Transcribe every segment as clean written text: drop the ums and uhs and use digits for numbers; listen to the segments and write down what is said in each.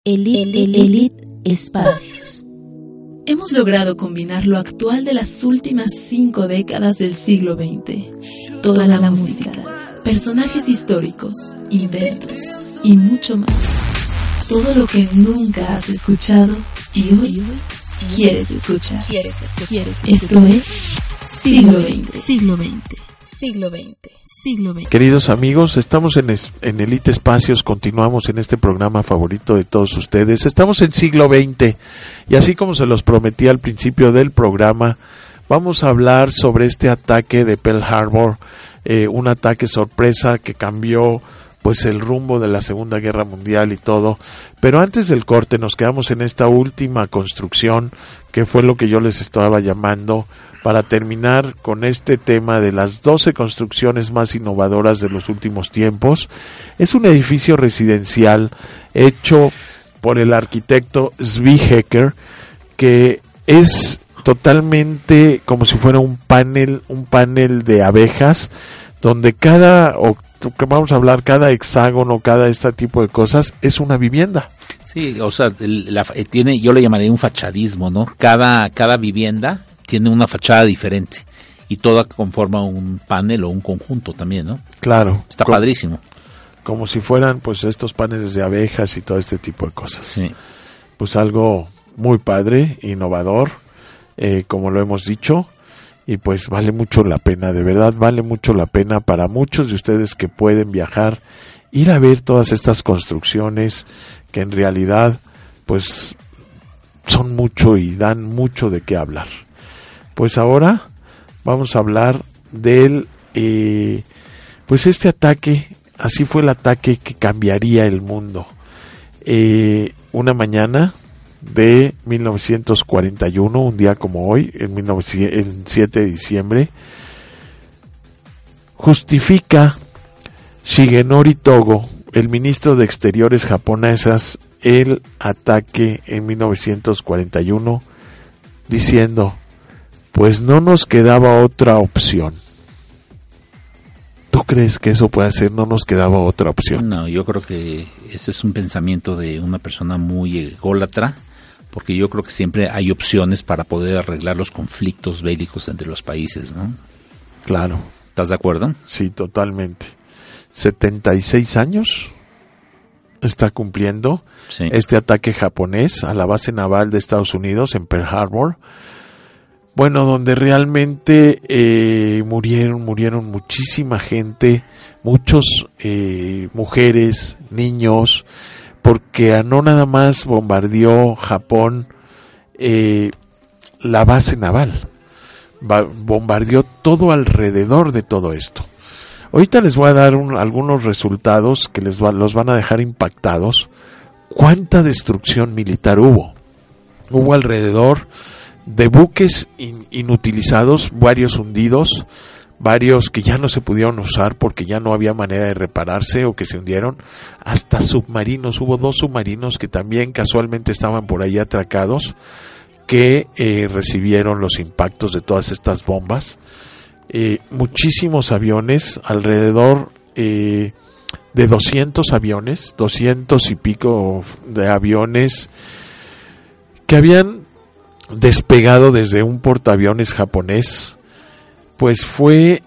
Elite Espacios. Hemos logrado combinar lo actual de las últimas 5 décadas del siglo XX. Toda la música, personajes históricos, inventos y mucho más. Todo lo que nunca has escuchado y hoy quieres escuchar. Esto es Siglo XX. Queridos amigos, estamos en Elite Espacios, continuamos en este programa favorito de todos ustedes. Estamos en Siglo XX y así como se los prometí al principio del programa, vamos a hablar sobre este ataque de Pearl Harbor, un ataque sorpresa que cambió pues el rumbo de la Segunda Guerra Mundial y todo. Pero antes del corte nos quedamos en esta última construcción, que fue lo que yo les estaba llamando, para terminar con este tema de las 12 construcciones más innovadoras de los últimos tiempos. Es un edificio residencial hecho por el arquitecto Zvi Hecker, que es totalmente como si fuera un panel de abejas, donde cada hexágono, cada este tipo de cosas es una vivienda. Sí, o sea, yo le llamaría un fachadismo, ¿no? Cada vivienda tiene una fachada diferente y toda conforma un panel o un conjunto también, ¿no? Claro. Está padrísimo. Como si fueran pues estos paneles de abejas y todo este tipo de cosas. Sí. Pues algo muy padre, innovador, como lo hemos dicho, y pues vale mucho la pena, de verdad vale mucho la pena para muchos de ustedes que pueden viajar, ir a ver todas estas construcciones que en realidad pues son mucho y dan mucho de qué hablar. Pues ahora vamos a hablar del pues este ataque. Así fue el ataque que cambiaría el mundo. Una mañana de 1941, un día como hoy, el 7 de diciembre, justifica Shigenori Togo, el ministro de Exteriores japonesas, el ataque en 1941, diciendo: pues no nos quedaba otra opción. ¿Tú crees que eso puede ser? No nos quedaba otra opción. No, yo creo que ese es un pensamiento de una persona muy ególatra, porque yo creo que siempre hay opciones para poder arreglar los conflictos bélicos entre los países, ¿no? Claro. ¿Estás de acuerdo? Sí, totalmente. 76 años está cumpliendo este ataque japonés a la base naval de Estados Unidos en Pearl Harbor. Bueno, donde realmente murieron muchísima gente, muchos mujeres, niños, porque no nada más bombardeó Japón la base naval, bombardeó todo alrededor de todo esto. Ahorita les voy a dar algunos resultados que los van a dejar impactados. ¿Cuánta destrucción militar hubo? Hubo alrededor de buques inutilizados, varios hundidos, varios que ya no se pudieron usar porque ya no había manera de repararse o que se hundieron, hasta submarinos. Hubo 2 submarinos que también casualmente estaban por ahí atracados, que recibieron los impactos de todas estas bombas. Muchísimos aviones, alrededor de 200 aviones, 200 y pico de aviones que habían despegado desde un portaaviones japonés. Pues fue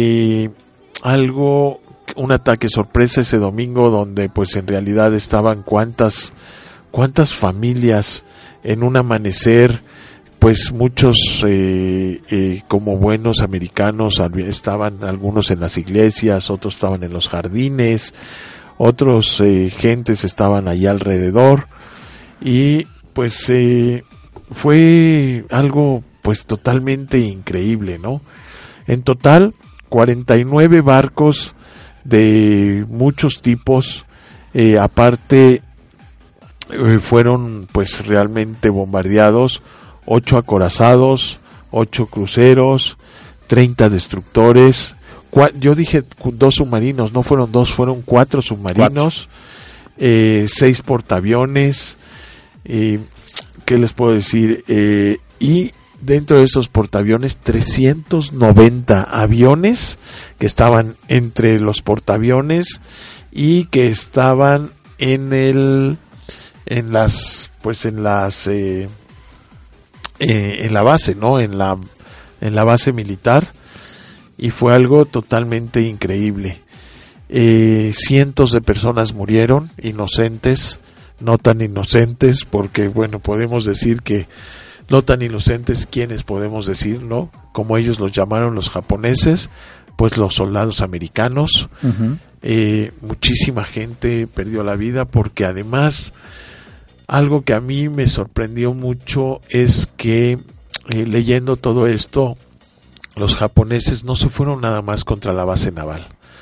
un ataque sorpresa ese domingo, donde pues en realidad estaban cuántas familias en un amanecer. Pues muchos como buenos americanos estaban algunos en las iglesias, otros estaban en los jardines, otros gentes estaban ahí alrededor, y pues fue algo pues totalmente increíble, ¿no? En total 49 barcos de muchos tipos, aparte fueron pues realmente bombardeados. 8 acorazados, 8 cruceros, 30 destructores. Yo dije 2 submarinos, no fueron 2, fueron 4 submarinos, 6 portaaviones. ¿Qué les puedo decir? Y dentro de esos portaaviones, 390 aviones que estaban entre los portaaviones y que estaban en en la base, ¿no? En la base militar, y fue algo totalmente increíble. Cientos de personas murieron, inocentes, no tan inocentes, porque bueno, podemos decir que no tan inocentes, ¿quiénes podemos decir, no? Como ellos los llamaron los japoneses, pues los soldados americanos. Uh-huh. Muchísima gente perdió la vida, porque además algo que a mí me sorprendió mucho es que leyendo todo esto, los japoneses no se fueron nada más contra la base naval,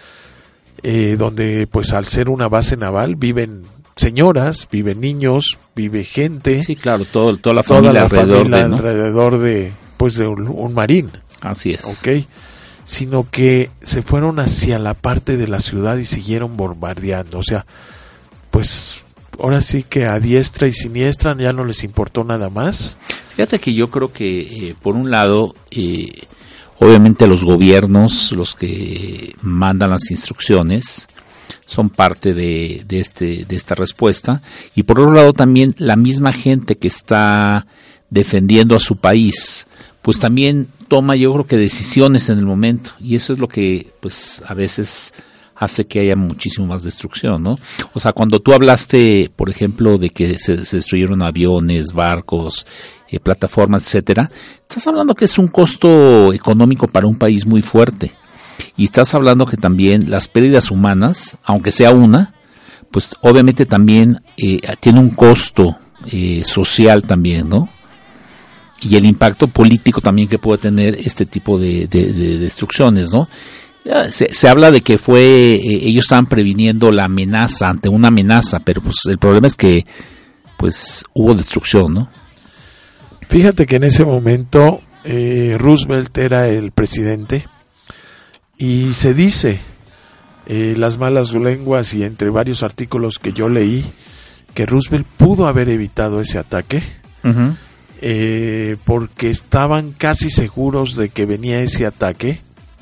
donde pues al ser una base naval viven señoras, viven niños, vive gente. Sí, claro, toda la familia alrededor de un marín. Así es. Okay. Sino que se fueron hacia la parte de la ciudad y siguieron bombardeando. O sea, pues ahora sí que a diestra y siniestra ya no les importó nada más. Fíjate que yo creo que por un lado, obviamente los gobiernos, los que mandan las instrucciones, son parte de esta respuesta, y por otro lado también la misma gente que está defendiendo a su país, pues también toma, yo creo que decisiones en el momento, y eso es lo que pues a veces hace que haya muchísimo más destrucción, ¿no? O sea, cuando tú hablaste, por ejemplo, de que se destruyeron aviones, barcos, plataformas, etcétera, estás hablando que es un costo económico para un país muy fuerte. Y estás hablando que también las pérdidas humanas, aunque sea una, pues obviamente también tiene un costo social también, ¿no? Y el impacto político también que puede tener este tipo de destrucciones, ¿no? Se habla de que ellos estaban previniendo la amenaza, ante una amenaza, pero pues el problema es que pues hubo destrucción, ¿no? Fíjate que en ese momento Roosevelt era el presidente. Y se dice, las malas lenguas y entre varios artículos que yo leí, que Roosevelt pudo haber evitado ese ataque, uh-huh. Porque estaban casi seguros de que venía ese ataque,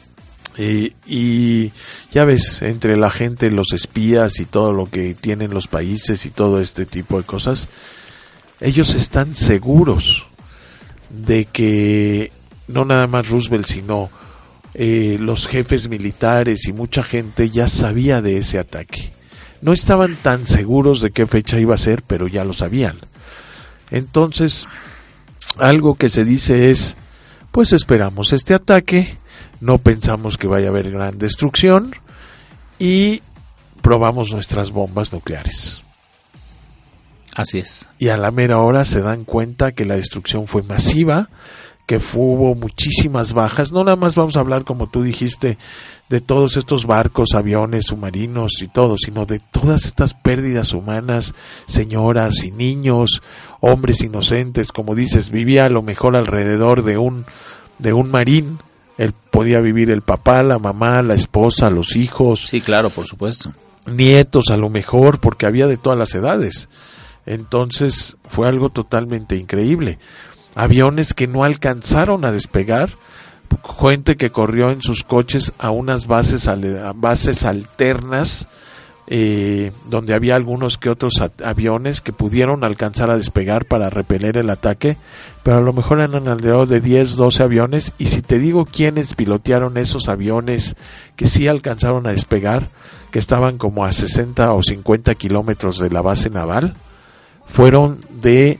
y ya ves, entre la gente, los espías y todo lo que tienen los países y todo este tipo de cosas, ellos están seguros de que no nada más Roosevelt, sino los jefes militares y mucha gente ya sabía de ese ataque. No estaban tan seguros de qué fecha iba a ser, pero ya lo sabían. Entonces, algo que se dice es, pues esperamos este ataque, no pensamos que vaya a haber gran destrucción y probamos nuestras bombas nucleares. Así es. Y a la mera hora se dan cuenta que la destrucción fue masiva, que hubo muchísimas bajas. No nada más vamos a hablar, como tú dijiste, de todos estos barcos, aviones, submarinos y todo, sino de todas estas pérdidas humanas, señoras y niños, hombres inocentes. Como dices, vivía a lo mejor alrededor de un marín. Él podía vivir el papá, la mamá, la esposa, los hijos. Sí, claro, por supuesto. Nietos a lo mejor, porque había de todas las edades. Entonces fue algo totalmente increíble. Aviones que no alcanzaron a despegar, gente que corrió en sus coches a unas bases alternas, donde había algunos que otros aviones que pudieron alcanzar a despegar para repeler el ataque, pero a lo mejor eran alrededor de 10, 12 aviones, y si te digo quiénes pilotearon esos aviones que sí alcanzaron a despegar, que estaban como a 60 o 50 kilómetros de la base naval, fueron de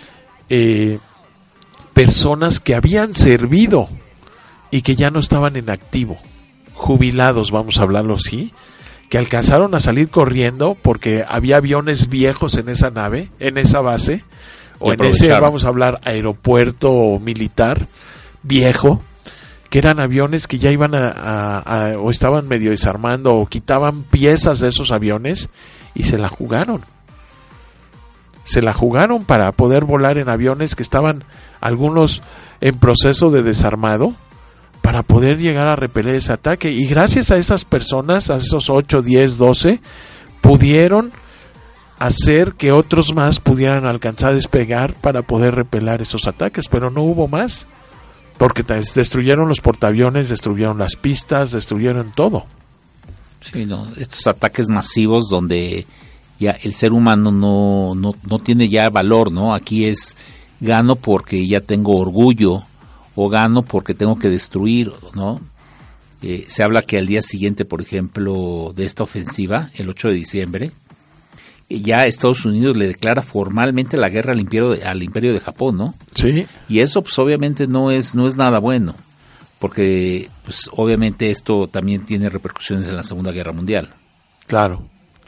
personas que habían servido y que ya no estaban en activo, jubilados, vamos a hablarlo así, que alcanzaron a salir corriendo porque había aviones viejos en esa nave, en esa base, o en ese, vamos a hablar, aeropuerto militar viejo, que eran aviones que ya iban o estaban medio desarmando o quitaban piezas de esos aviones y se la jugaron. Se la jugaron para poder volar en aviones que estaban algunos en proceso de desarmado para poder llegar a repeler ese ataque. Y gracias a esas personas, a esos 8, 10, 12, pudieron hacer que otros más pudieran alcanzar a despegar para poder repeler esos ataques, pero no hubo más, porque destruyeron los portaaviones, destruyeron las pistas, destruyeron todo. Sí, no, estos ataques masivos donde ya el ser humano no tiene ya valor, ¿no? Aquí es gano porque ya tengo orgullo o gano porque tengo que destruir, ¿no? Se habla que al día siguiente, por ejemplo, de esta ofensiva, el 8 de diciembre, ya Estados Unidos le declara formalmente la guerra al imperio de Japón, ¿no? Sí. Y eso pues obviamente no es nada bueno, porque pues obviamente esto también tiene repercusiones en la Segunda Guerra Mundial. Claro,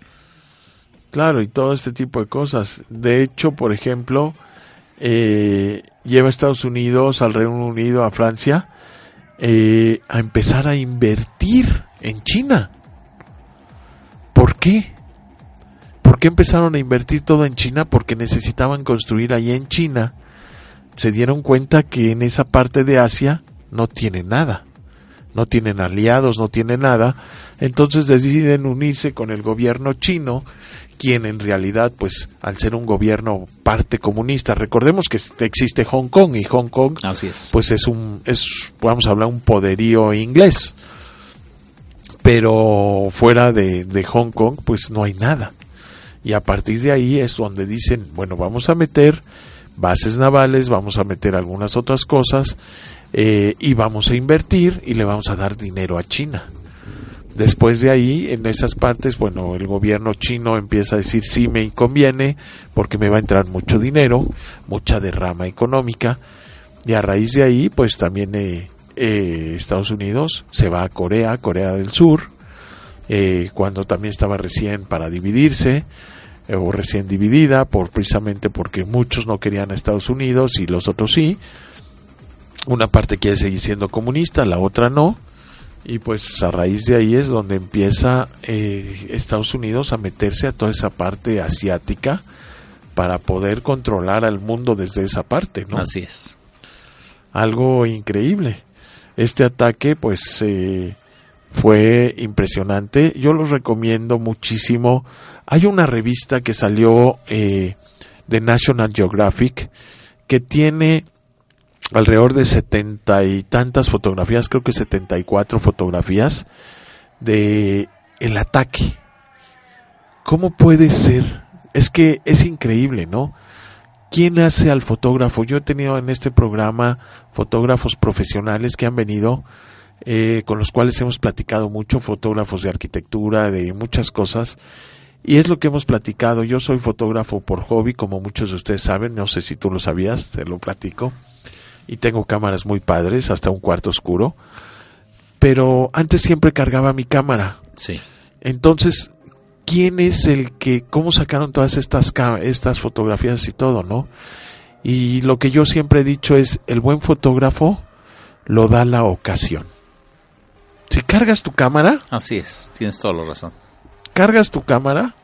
y todo este tipo de cosas. De hecho, por ejemplo, lleva a Estados Unidos, al Reino Unido, a Francia, a empezar a invertir en China. ¿Por qué? ¿Por qué empezaron a invertir todo en China? Porque necesitaban construir ahí en China. Se dieron cuenta que en esa parte de Asia no tienen nada. No tienen aliados, no tienen nada. Entonces deciden unirse con el gobierno chino, quien en realidad, pues, al ser un gobierno parte comunista, recordemos que existe Hong Kong, y Hong Kong, así es, pues vamos a hablar, un poderío inglés. Pero fuera de Hong Kong, pues no hay nada. Y a partir de ahí es donde dicen, bueno, vamos a meter bases navales, vamos a meter algunas otras cosas, y vamos a invertir y le vamos a dar dinero a China. Después de ahí, en esas partes, bueno, el gobierno chino empieza a decir, sí me conviene, porque me va a entrar mucho dinero, mucha derrama económica, y a raíz de ahí, pues también Estados Unidos se va a Corea del Sur, cuando también estaba recién para dividirse, o recién dividida, precisamente porque muchos no querían a Estados Unidos y los otros sí. Una parte quiere seguir siendo comunista, la otra no, y pues a raíz de ahí es donde empieza Estados Unidos a meterse a toda esa parte asiática para poder controlar al mundo desde esa parte, ¿no? Así es. Algo increíble. Este ataque pues fue impresionante. Yo los recomiendo muchísimo. Hay una revista que salió de National Geographic que tiene alrededor de 70 y tantas fotografías, creo que 74 fotografías de el ataque. ¿Cómo puede ser? Es que es increíble, ¿no? ¿Quién hace al fotógrafo? Yo he tenido en este programa fotógrafos profesionales que han venido, con los cuales hemos platicado mucho, fotógrafos de arquitectura, de muchas cosas, y es lo que hemos platicado. Yo soy fotógrafo por hobby, como muchos de ustedes saben, no sé si tú lo sabías, te lo platico, y tengo cámaras muy padres, hasta un cuarto oscuro, pero antes siempre cargaba mi cámara. Sí. Entonces, ¿quién es cómo sacaron todas estas fotografías y todo, no? Y lo que yo siempre he dicho es, el buen fotógrafo lo da la ocasión. Si cargas tu cámara... Así es, tienes toda la razón. Cargas tu cámara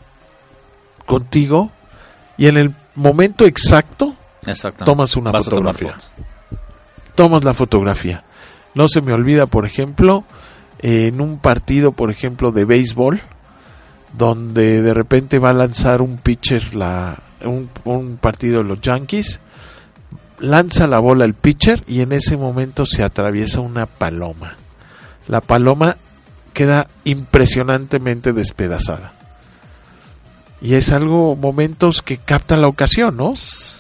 contigo y en el momento exacto tomas una fotografía. Tomas la fotografía. No se me olvida, por ejemplo, en un partido, por ejemplo, de béisbol, donde de repente va a lanzar un pitcher un partido de los Yankees, lanza la bola el pitcher y en ese momento se atraviesa una paloma. La paloma queda impresionantemente despedazada. Y es momentos que captan la ocasión, ¿no?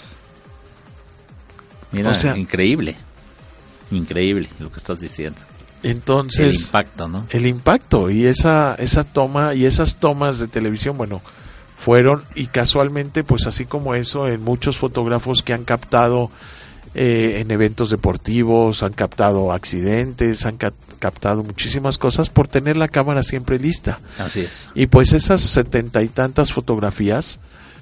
Mira, o sea, increíble lo que estás diciendo. Entonces, el impacto, ¿no? El impacto y esa toma y esas tomas de televisión, bueno, fueron, y casualmente, pues así como eso, en muchos fotógrafos que han captado en eventos deportivos, han captado accidentes, han captado muchísimas cosas por tener la cámara siempre lista. Así es. Y pues esas 70 y tantas fotografías,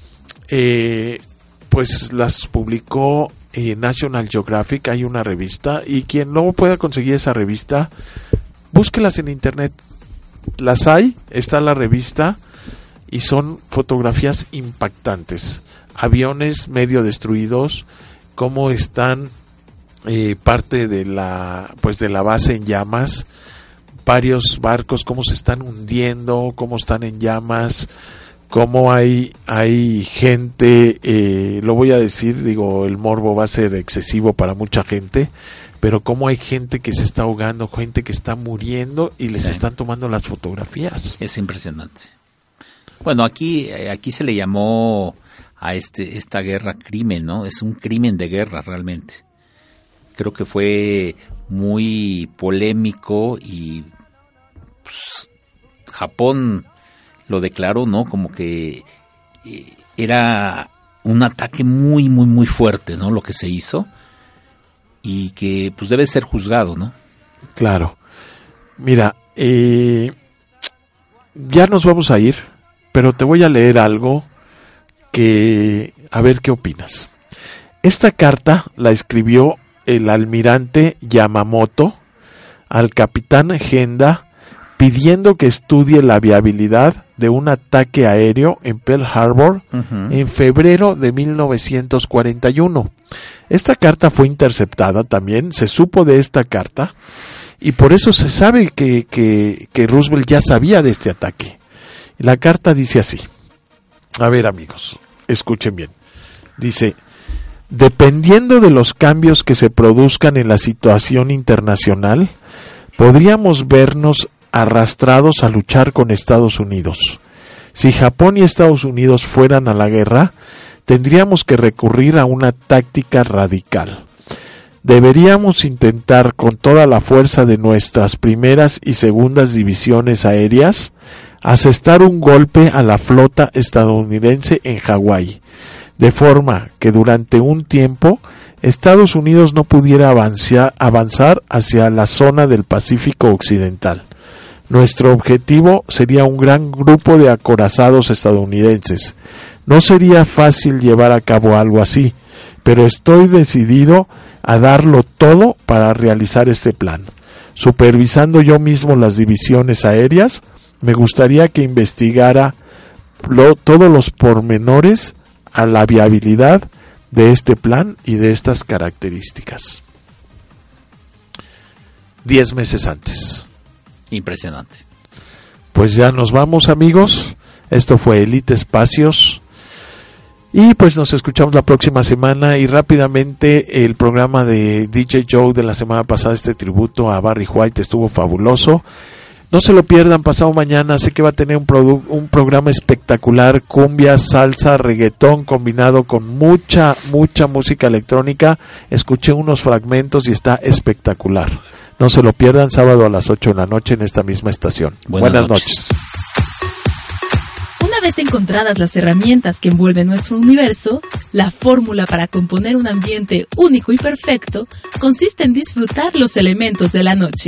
pues las publicó National Geographic. Hay una revista, y quien no pueda conseguir esa revista, búsquelas en internet. Las hay, está la revista, y son fotografías impactantes. Aviones medio destruidos, cómo están parte de la base en llamas, varios barcos cómo se están hundiendo, cómo están en llamas, cómo hay gente, lo voy a decir, el morbo va a ser excesivo para mucha gente, pero cómo hay gente que se está ahogando, gente que está muriendo y les están tomando las fotografías. Es impresionante. Bueno, aquí se le llamó a esta guerra crimen, ¿no? Es un crimen de guerra realmente. Creo que fue muy polémico y pues, Japón lo declaró, ¿no? Como que era un ataque muy, muy, muy fuerte, ¿no? Lo que se hizo y que pues debe ser juzgado, ¿no? Claro. Mira, ya nos vamos a ir, pero te voy a leer algo que a ver qué opinas. Esta carta la escribió el almirante Yamamoto al capitán Genda pidiendo que estudie la viabilidad de un ataque aéreo en Pearl Harbor en febrero de 1941. Esta carta fue interceptada también, se supo de esta carta y por eso se sabe que Roosevelt ya sabía de este ataque. La carta dice así, a ver amigos, escuchen bien, dice: dependiendo de los cambios que se produzcan en la situación internacional, podríamos vernos arrastrados a luchar con Estados Unidos. Si Japón y Estados Unidos fueran a la guerra, tendríamos que recurrir a una táctica radical. Deberíamos intentar con toda la fuerza de nuestras primeras y segundas divisiones aéreas asestar un golpe a la flota estadounidense en Hawái, de forma que durante un tiempo Estados Unidos no pudiera avanzar hacia la zona del Pacífico Occidental. Nuestro objetivo sería un gran grupo de acorazados estadounidenses. No sería fácil llevar a cabo algo así, pero estoy decidido a darlo todo para realizar este plan. Supervisando yo mismo las divisiones aéreas, me gustaría que investigara todos los pormenores a la viabilidad de este plan y de estas características. 10 meses antes. Impresionante. Pues ya nos vamos amigos, esto fue Elite Espacios y pues nos escuchamos la próxima semana y rápidamente el programa de DJ Joe de la semana pasada, este tributo a Barry White estuvo fabuloso. No se lo pierdan, pasado mañana sé que va a tener un programa espectacular, cumbia, salsa, reggaetón combinado con mucha música electrónica. Escuché unos fragmentos y está espectacular. No se lo pierdan, sábado a las 8 de la noche en esta misma estación. Buenas noches. Una vez encontradas las herramientas que envuelven nuestro universo, la fórmula para componer un ambiente único y perfecto consiste en disfrutar los elementos de la noche.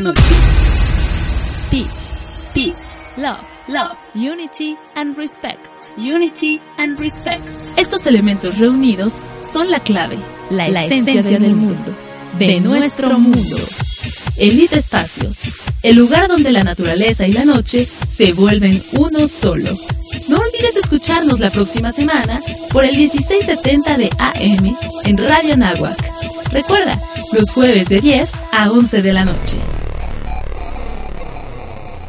Peace, peace, love, love, unity and respect, unity and respect. Estos elementos reunidos son la clave, la esencia del mundo, de nuestro mundo. Elite Espacios, el lugar donde la naturaleza y la noche se vuelven uno solo. No olvides escucharnos la próxima semana por el 1670 de AM en Radio Anáhuac. Recuerda, los jueves de 10 a 11 de la noche.